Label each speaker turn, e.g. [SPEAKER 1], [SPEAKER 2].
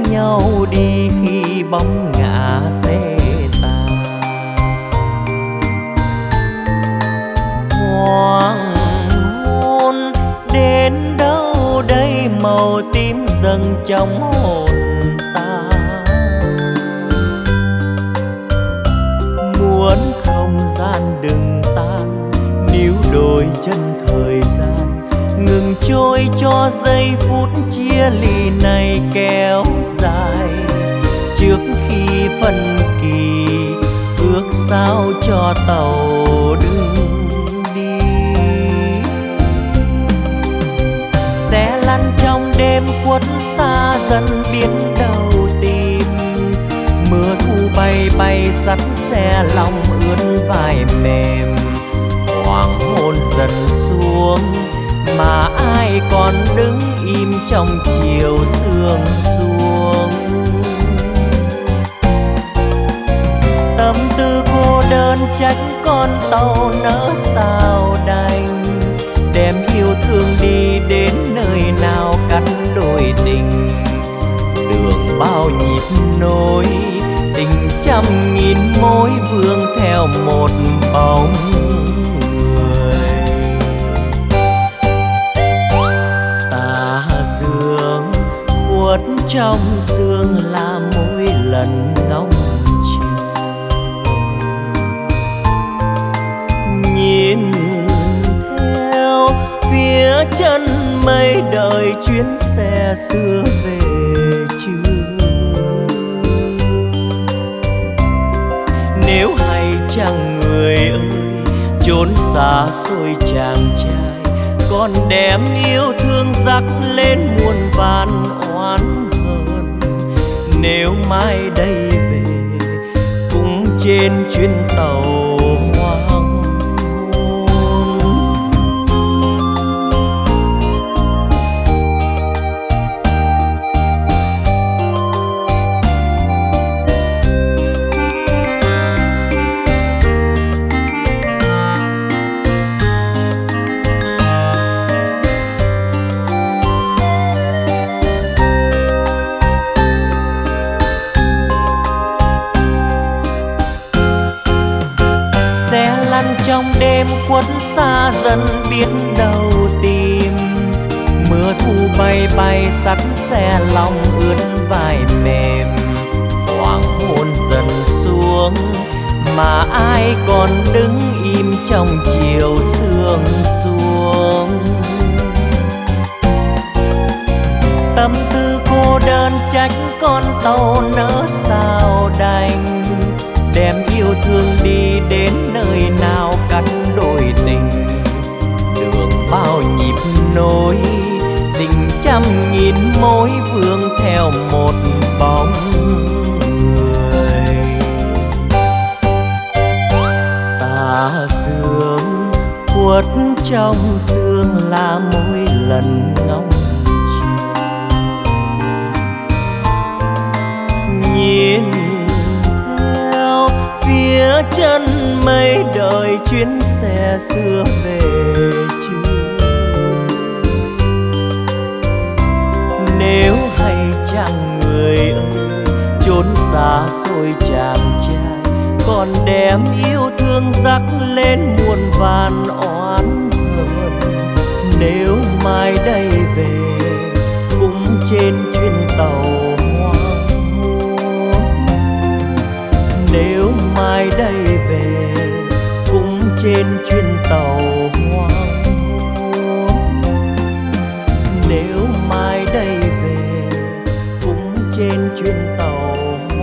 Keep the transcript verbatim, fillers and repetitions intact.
[SPEAKER 1] nhau đi khi bóng ngã xe tàn. Hoàng hôn đến đâu đây, màu tím dâng trong hồn ta. Muốn không gian đừng tan, níu đôi chân thời gian ngừng trôi cho giây phút chia ly này kéo dài. Trước khi phân kỳ ước sao cho tàu đừng đi, sẽ lăn trong đêm khuất xa dần biết đâu tìm. Mưa thu bay bay sắt xe lòng ướt vai mềm. Hoàng hôn dần xuống mà ai còn đứng im trong chiều sương xuống. Tâm tư cô đơn trách con tàu nỡ sao đành, đem yêu thương đi đến nơi nào cắt đôi tình. Đường bao nhịp nối, tình trăm nghìn mối vương theo một bóng người. Tà dương khuất trong sương là mỗi lần ngóng chiều. Nhìn theo phía chân mây đợi chuyến xe xưa về chưa. Nếu hay chăng người ơi chốn xa xôi chàng trai, còn đem yêu thương dắt lên muôn vàn oán hờn. Nếu mai đây về cũng trên chuyến tàu hoang. Trong đêm khuất xa dần biết đâu tìm. Mưa thu bay bay sắt xe lòng ướt vai mềm. Hoàng hôn dần xuống mà ai còn đứng im trong chiều sương xuống. Tâm tư cô đơn trách con tàu nỡ sao đành, đem yêu thương đi đến nơi nào cắt đôi tình. Đường bao nhịp nối, tình trăm nghìn mối vương theo một bóng người. Tà dương khuất trong sương là mỗi lần ngóng chiều. Nhìn phía chân mây đợi chuyến xe xưa về chưa. Nếu hay chăng người ơi chốn xa xôi chàng trai, còn đem yêu thương dắt lên muôn vàn oán hờn. Nếu mai đây về cũng trên chuyến tàu hoang hôn. Nếu mai đây về cũng trên chuyến tàu hoang hôn. Nếu mai đây về cũng trên chuyến tàu